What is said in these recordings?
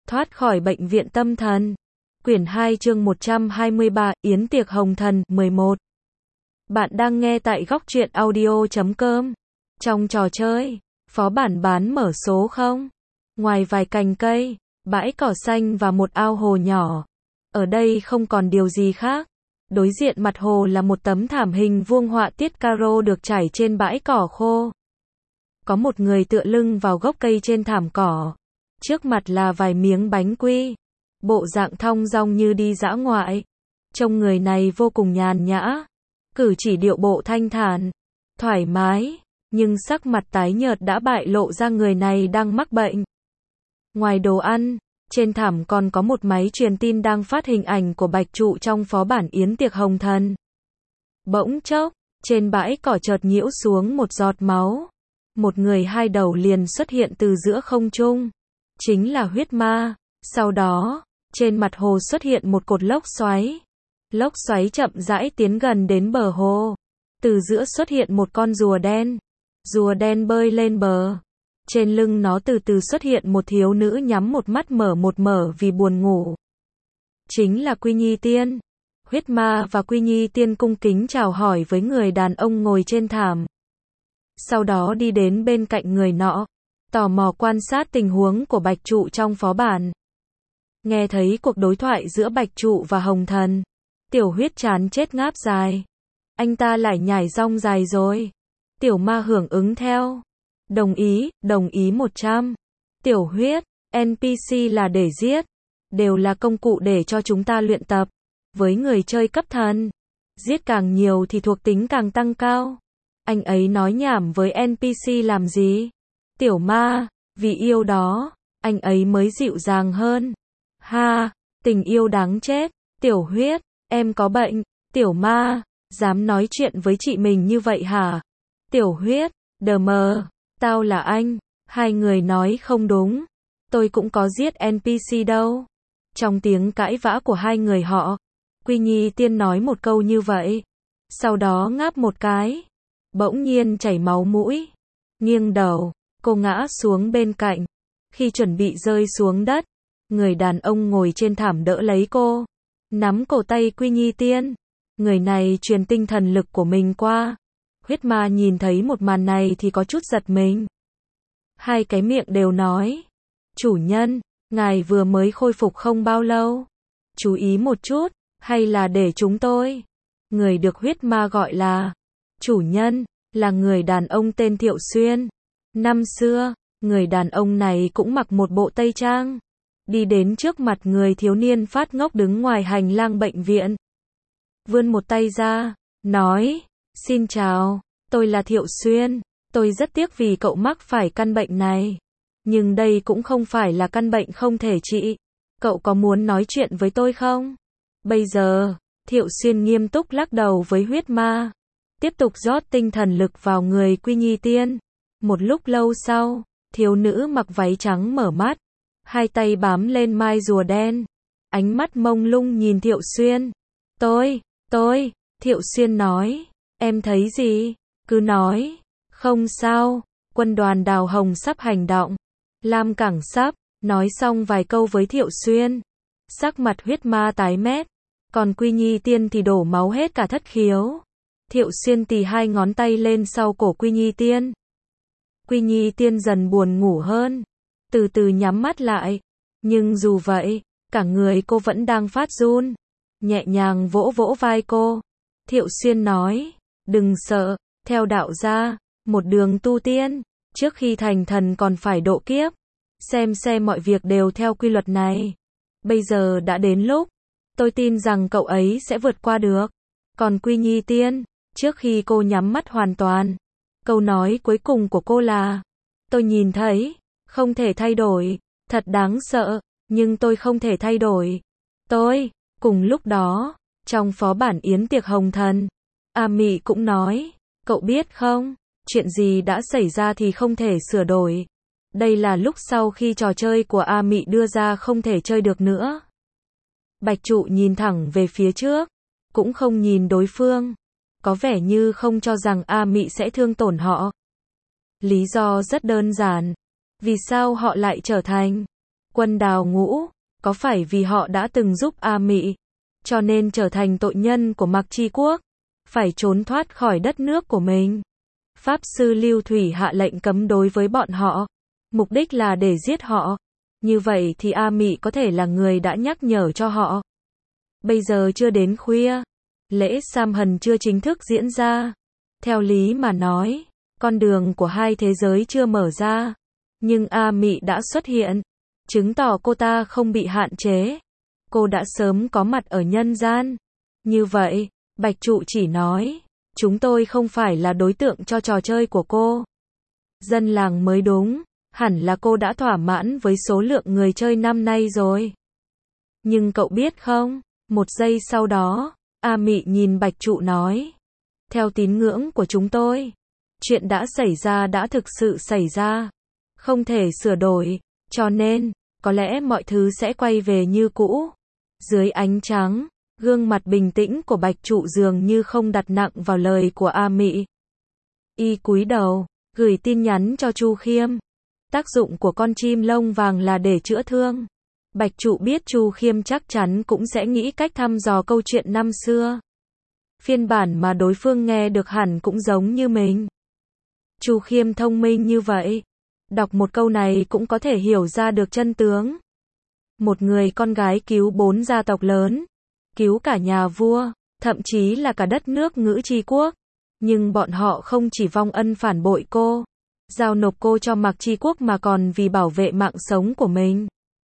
Thoát khỏi bệnh viện tâm thần. Quyển 2 chương 123, Yến tiệc hồng thần, 11. Bạn đang nghe tại góc truyện audio.com. Trong trò chơi, phó bản bán mở số không? Ngoài vài cành cây, bãi cỏ xanh và một ao hồ nhỏ, ở đây không còn điều gì khác. Đối diện mặt hồ là một tấm thảm hình vuông họa tiết caro được trải trên bãi cỏ khô. Có một người tựa lưng vào gốc cây trên thảm cỏ. Trước mặt là vài miếng bánh quy. Bộ dạng thong dong như đi dã ngoại. Trông người này vô cùng nhàn nhã. Cử chỉ điệu bộ thanh thản, thoải mái, nhưng sắc mặt tái nhợt đã bại lộ ra người này đang mắc bệnh. Ngoài đồ ăn, trên thảm còn có một máy truyền tin đang phát hình ảnh của Bạch Trụ trong phó bản Yến tiệc hồng thần. Bỗng chốc, trên bãi cỏ chợt nhiễu xuống một giọt máu. Một người hai đầu liền xuất hiện từ giữa không trung. Chính là huyết ma. Sau đó, trên mặt hồ xuất hiện một cột lốc xoáy. Lốc xoáy chậm rãi tiến gần đến bờ hồ. Từ giữa xuất hiện một con rùa đen. Rùa đen bơi lên bờ. Trên lưng nó từ từ xuất hiện một thiếu nữ nhắm một mắt mở một mở vì buồn ngủ. Chính là Quy Nhi Tiên. Huyết ma và Quy Nhi Tiên cung kính chào hỏi với người đàn ông ngồi trên thảm. Sau đó đi đến bên cạnh người nọ, tò mò quan sát tình huống của Bạch Trụ trong phó bản. Nghe thấy cuộc đối thoại giữa Bạch Trụ và Hồng Thần, Tiểu Huyết chán chết ngáp dài. Anh ta lại nhảy rong dài rồi. Tiểu ma hưởng ứng theo. Đồng ý 100. Tiểu Huyết, NPC là để giết. Đều là công cụ để cho chúng ta luyện tập. Với người chơi cấp thần, giết càng nhiều thì thuộc tính càng tăng cao. Anh ấy nói nhảm với NPC làm gì? Tiểu ma, vì yêu đó, anh ấy mới dịu dàng hơn. Ha, tình yêu đáng chết. Tiểu Huyết, em có bệnh. Tiểu ma, dám nói chuyện với chị mình như vậy hả? Tiểu Huyết, đờ mờ, tao là anh. Hai người nói không đúng. Tôi cũng có giết NPC đâu. Trong tiếng cãi vã của hai người họ, Quy Nhi Tiên nói một câu như vậy. Sau đó ngáp một cái. Bỗng nhiên chảy máu mũi. Nghiêng đầu, cô ngã xuống bên cạnh. Khi chuẩn bị rơi xuống đất, người đàn ông ngồi trên thảm đỡ lấy cô. Nắm cổ tay Quy Nhi Tiên. Người này truyền tinh thần lực của mình qua. Huyết ma nhìn thấy một màn này thì có chút giật mình. Hai cái miệng đều nói. Chủ nhân, ngài vừa mới khôi phục không bao lâu. Chú ý một chút, hay là để chúng tôi. Người được huyết ma gọi là chủ nhân, là người đàn ông tên Thiệu Xuyên. Năm xưa, người đàn ông này cũng mặc một bộ tây trang. Đi đến trước mặt người thiếu niên phát ngốc đứng ngoài hành lang bệnh viện. Vươn một tay ra, nói, xin chào, tôi là Thiệu Xuyên. Tôi rất tiếc vì cậu mắc phải căn bệnh này. Nhưng đây cũng không phải là căn bệnh không thể trị. Cậu có muốn nói chuyện với tôi không? Bây giờ, Thiệu Xuyên nghiêm túc lắc đầu với huyết ma. Tiếp tục rót tinh thần lực vào người Quy Nhi Tiên. Một lúc lâu sau, thiếu nữ mặc váy trắng mở mắt. Hai tay bám lên mai rùa đen. Ánh mắt mông lung nhìn Thiệu Xuyên. Tôi, Thiệu Xuyên nói. Em thấy gì? Cứ nói. Không sao, quân đoàn Đào Hồng sắp hành động. Lam Cảng sắp. Nói xong vài câu với Thiệu Xuyên. Sắc mặt huyết ma tái mét. Còn Quy Nhi Tiên thì đổ máu hết cả thất khiếu. Thiệu Xuyên tì hai ngón tay lên sau cổ Quy Nhi Tiên. Quy Nhi Tiên dần buồn ngủ hơn. Từ từ nhắm mắt lại. Nhưng dù vậy, cả người cô vẫn đang phát run. Nhẹ nhàng vỗ vỗ vai cô. Thiệu Xuyên nói, đừng sợ, theo đạo gia, một đường tu tiên, trước khi thành thần còn phải độ kiếp. Xem mọi việc đều theo quy luật này. Bây giờ đã đến lúc, tôi tin rằng cậu ấy sẽ vượt qua được. Còn Quy Nhi Tiên, trước khi cô nhắm mắt hoàn toàn, câu nói cuối cùng của cô là, tôi nhìn thấy, không thể thay đổi, thật đáng sợ, nhưng tôi không thể thay đổi. Cùng lúc đó, trong phó bản Yến tiệc hồng thần, A Mị cũng nói, cậu biết không, chuyện gì đã xảy ra thì không thể sửa đổi. Đây là lúc sau khi trò chơi của A Mị đưa ra không thể chơi được nữa. Bạch Trụ nhìn thẳng về phía trước, cũng không nhìn đối phương. Có vẻ như không cho rằng A Mị sẽ thương tổn họ. Lý do rất đơn giản. Vì sao họ lại trở thành Quân đào ngũ, có phải vì họ đã từng giúp A Mị, cho nên trở thành tội nhân của Mạc Chi Quốc, phải trốn thoát khỏi đất nước của mình? Pháp sư Lưu Thủy hạ lệnh cấm đối với bọn họ, mục đích là để giết họ. Như vậy thì A Mị có thể là người đã nhắc nhở cho họ. Bây giờ chưa đến khuya, lễ Sam Hần chưa chính thức diễn ra. Theo lý mà nói, con đường của hai thế giới chưa mở ra, nhưng A Mị đã xuất hiện, chứng tỏ cô ta không bị hạn chế. Cô đã sớm có mặt ở nhân gian. Như vậy, Bạch Trụ chỉ nói, chúng tôi không phải là đối tượng cho trò chơi của cô. Dân làng mới đúng, hẳn là cô đã thỏa mãn với số lượng người chơi năm nay rồi. Nhưng cậu biết không, một giây sau đó, A Mị nhìn Bạch Trụ nói, theo tín ngưỡng của chúng tôi, chuyện đã xảy ra đã thực sự xảy ra, không thể sửa đổi, cho nên, có lẽ mọi thứ sẽ quay về như cũ. Dưới ánh trắng, gương mặt bình tĩnh của Bạch Trụ dường như không đặt nặng vào lời của A Mị. Y cúi đầu, gửi tin nhắn cho Chu Khiêm. Tác dụng của con chim lông vàng là để chữa thương. Bạch Trụ biết Chu Khiêm chắc chắn cũng sẽ nghĩ cách thăm dò câu chuyện năm xưa. Phiên bản mà đối phương nghe được hẳn cũng giống như mình. Chu Khiêm thông minh như vậy, đọc một câu này cũng có thể hiểu ra được chân tướng. Một người con gái cứu 4 gia tộc lớn, cứu cả nhà vua, thậm chí là cả đất nước Ngữ Chi Quốc. Nhưng bọn họ không chỉ vong ân phản bội cô, giao nộp cô cho Mạc Chi Quốc mà còn vì bảo vệ mạng sống của mình.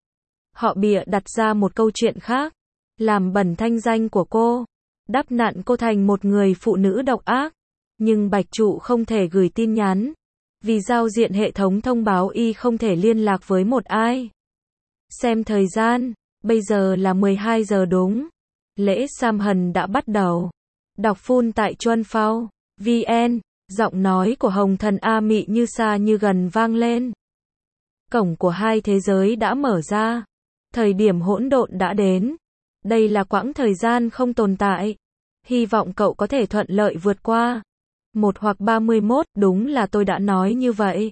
Họ bịa đặt ra một câu chuyện khác, làm bẩn thanh danh của cô, đắp nặn cô thành một người phụ nữ độc ác. Nhưng Bạch Trụ không thể gửi tin nhắn, vì giao diện hệ thống thông báo y không thể liên lạc với một ai. Xem thời gian, bây giờ là 12 giờ đúng. Lễ Sam Hần đã bắt đầu. Đọc full tại Chuân Phao VN, giọng nói của Hồng Thần A Mị như xa như gần vang lên. Cổng của hai thế giới đã mở ra. Thời điểm hỗn độn đã đến. Đây là quãng thời gian không tồn tại. Hy vọng cậu có thể thuận lợi vượt qua. 1 hoặc 31, đúng là tôi đã nói như vậy.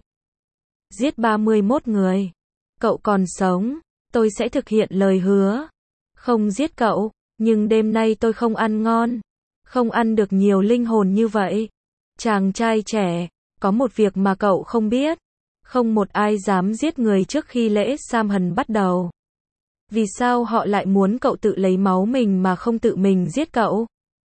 Giết 31 người. Cậu còn sống, tôi sẽ thực hiện lời hứa. Không giết cậu, nhưng đêm nay tôi không ăn ngon. Không ăn được nhiều linh hồn như vậy. Chàng trai trẻ, có một việc mà cậu không biết. Không một ai dám giết người trước khi lễ Sam Hần bắt đầu. Vì sao họ lại muốn cậu tự lấy máu mình mà không tự mình giết cậu?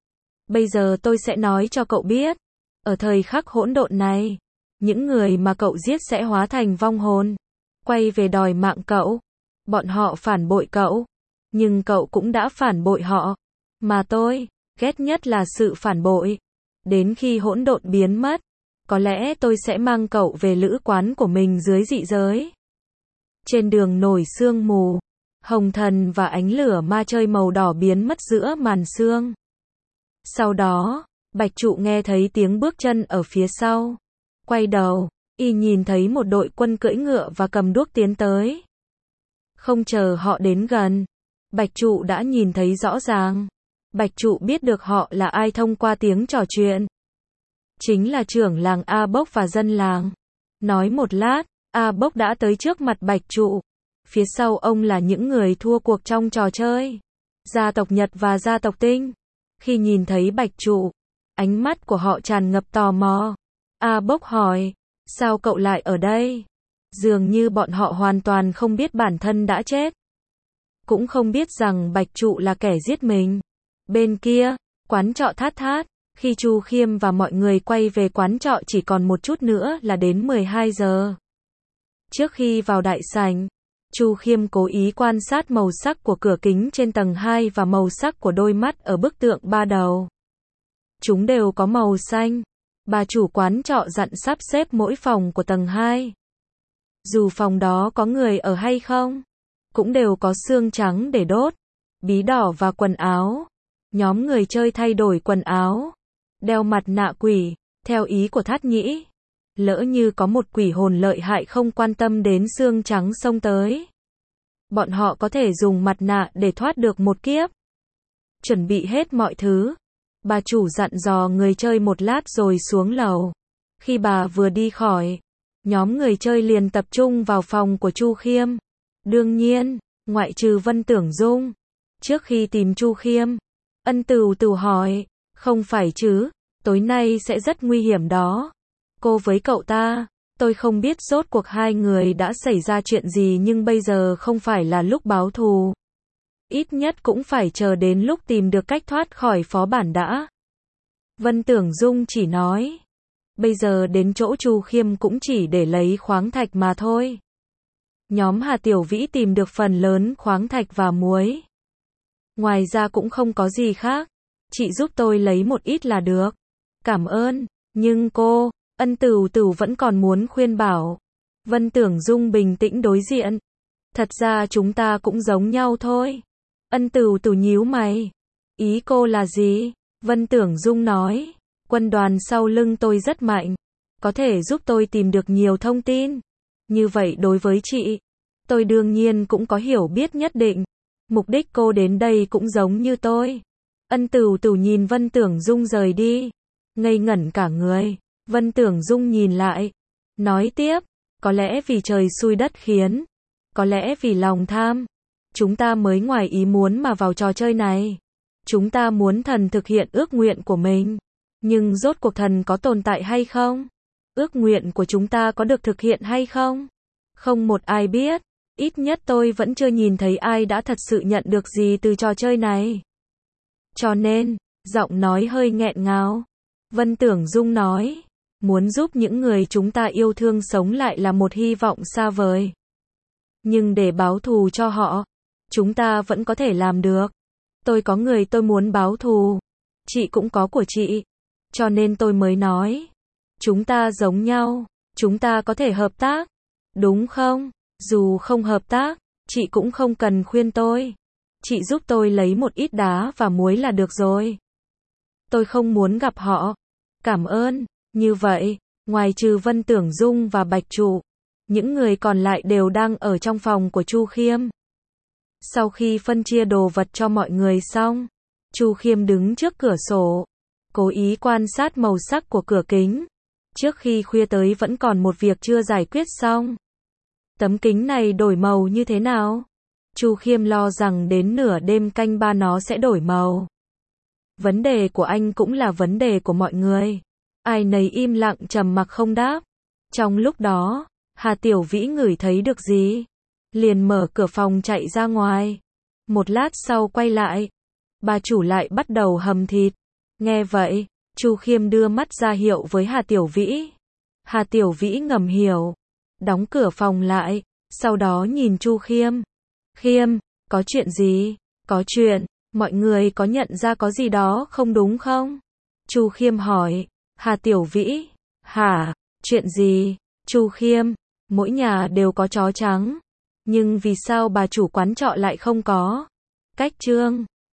Bây giờ tôi sẽ nói cho cậu biết. Ở thời khắc hỗn độn này, những người mà cậu giết sẽ hóa thành vong hồn, quay về đòi mạng cậu. Bọn họ phản bội cậu, nhưng cậu cũng đã phản bội họ. Mà tôi ghét nhất là sự phản bội. Đến khi hỗn độn biến mất, có lẽ tôi sẽ mang cậu về lữ quán của mình dưới dị giới. Trên đường nổi sương mù, Hồng Thần và ánh lửa ma chơi màu đỏ biến mất giữa màn sương. Sau đó, Bạch Trụ nghe thấy tiếng bước chân ở phía sau. Quay đầu, y nhìn thấy một đội quân cưỡi ngựa và cầm đuốc tiến tới. Không chờ họ đến gần, Bạch Trụ đã nhìn thấy rõ ràng. Bạch Trụ biết được họ là ai thông qua tiếng trò chuyện. Chính là trưởng làng A Bốc và dân làng. Nói một lát, A Bốc đã tới trước mặt Bạch Trụ. Phía sau ông là những người thua cuộc trong trò chơi. Gia tộc Nhật và gia tộc Tinh. Khi nhìn thấy Bạch Trụ, ánh mắt của họ tràn ngập tò mò. A Bốc hỏi, sao cậu lại ở đây? Dường như bọn họ hoàn toàn không biết bản thân đã chết. Cũng không biết rằng Bạch Trụ là kẻ giết mình. Bên kia, quán trọ Thát Thát, khi Chu Khiêm và mọi người quay về quán trọ chỉ còn một chút nữa là đến 12 giờ. Trước khi vào đại sảnh, Chu Khiêm cố ý quan sát màu sắc của cửa kính trên tầng 2 và màu sắc của đôi mắt ở bức tượng ba đầu. Chúng đều có màu xanh. Bà chủ quán trọ dặn sắp xếp mỗi phòng của tầng 2. Dù phòng đó có người ở hay không, cũng đều có xương trắng để đốt, bí đỏ và quần áo. Nhóm người chơi thay đổi quần áo, đeo mặt nạ quỷ, theo ý của Thát Nhĩ. Lỡ như có một quỷ hồn lợi hại không quan tâm đến xương trắng xông tới, bọn họ có thể dùng mặt nạ để thoát được một kiếp. Chuẩn bị hết mọi thứ, bà chủ dặn dò người chơi một lát rồi xuống lầu. Khi bà vừa đi khỏi, nhóm người chơi liền tập trung vào phòng của Chu Khiêm. Đương nhiên, ngoại trừ Vân Tưởng Dung. Trước khi tìm Chu Khiêm, Ân Tửu Tửu hỏi, không phải chứ, tối nay sẽ rất nguy hiểm đó. Cô với cậu ta, tôi không biết rốt cuộc hai người đã xảy ra chuyện gì nhưng bây giờ không phải là lúc báo thù. Ít nhất cũng phải chờ đến lúc tìm được cách thoát khỏi phó bản đã. Vân Tưởng Dung chỉ nói, bây giờ đến chỗ Chu Khiêm cũng chỉ để lấy khoáng thạch mà thôi. Nhóm Hà Tiểu Vĩ tìm được phần lớn khoáng thạch và muối. Ngoài ra cũng không có gì khác. Chị giúp tôi lấy một ít là được. Cảm ơn, nhưng cô, Ân Tửu Tửu vẫn còn muốn khuyên bảo. Vân Tưởng Dung bình tĩnh đối diện. Thật ra chúng ta cũng giống nhau thôi. Ân Tửu Tửu nhíu mày. Ý cô là gì? Vân Tưởng Dung nói, quân đoàn sau lưng tôi rất mạnh. Có thể giúp tôi tìm được nhiều thông tin. Như vậy đối với chị, tôi đương nhiên cũng có hiểu biết nhất định. Mục đích cô đến đây cũng giống như tôi. Ân Tửu Tửu nhìn Vân Tưởng Dung rời đi. Ngây ngẩn cả người. Vân Tưởng Dung nhìn lại. Nói tiếp, có lẽ vì trời xui đất khiến. Có lẽ vì lòng tham. Chúng ta mới ngoài ý muốn mà vào trò chơi này. Chúng ta muốn thần thực hiện ước nguyện của mình. Nhưng rốt cuộc thần có tồn tại hay không? Ước nguyện của chúng ta có được thực hiện hay không? Không một ai biết. Ít nhất tôi vẫn chưa nhìn thấy ai đã thật sự nhận được gì từ trò chơi này. Cho nên, giọng nói hơi nghẹn ngào. Vân Tưởng Dung nói, muốn giúp những người chúng ta yêu thương sống lại là một hy vọng xa vời. Nhưng để báo thù cho họ, chúng ta vẫn có thể làm được. Tôi có người tôi muốn báo thù. Chị cũng có của chị. Cho nên tôi mới nói. Chúng ta giống nhau. Chúng ta có thể hợp tác. Đúng không? Dù không hợp tác, chị cũng không cần khuyên tôi. Chị giúp tôi lấy một ít đá và muối là được rồi. Tôi không muốn gặp họ. Cảm ơn. Như vậy, ngoài trừ Vân Tưởng Dung và Bạch Trụ, những người còn lại đều đang ở trong phòng của Chu Khiêm. Sau khi phân chia đồ vật cho mọi người xong, Chu Khiêm đứng trước cửa sổ, cố ý quan sát màu sắc của cửa kính. Trước khi khuya tới vẫn còn một việc chưa giải quyết xong. Tấm kính này đổi màu như thế nào? Chu Khiêm lo rằng đến nửa đêm canh ba nó sẽ đổi màu. Vấn đề của anh cũng là vấn đề của mọi người. Ai nấy im lặng trầm mặc không đáp. Trong lúc đó, Hà Tiểu Vĩ ngửi thấy được gì? Liền mở cửa phòng chạy ra ngoài. Một lát sau quay lại. Bà chủ lại bắt đầu hầm thịt. Nghe vậy, Chu Khiêm đưa mắt ra hiệu với Hà Tiểu Vĩ. Hà Tiểu Vĩ ngầm hiểu. Đóng cửa phòng lại. Sau đó nhìn Chu Khiêm. Khiêm, có chuyện gì? Có chuyện, mọi người có nhận ra có gì đó không đúng không? Chu Khiêm hỏi. Hà Tiểu Vĩ. Hả? Chuyện gì? Chu Khiêm. Mỗi nhà đều có chó trắng. Nhưng vì sao bà chủ quán trọ lại không có? Cách trương.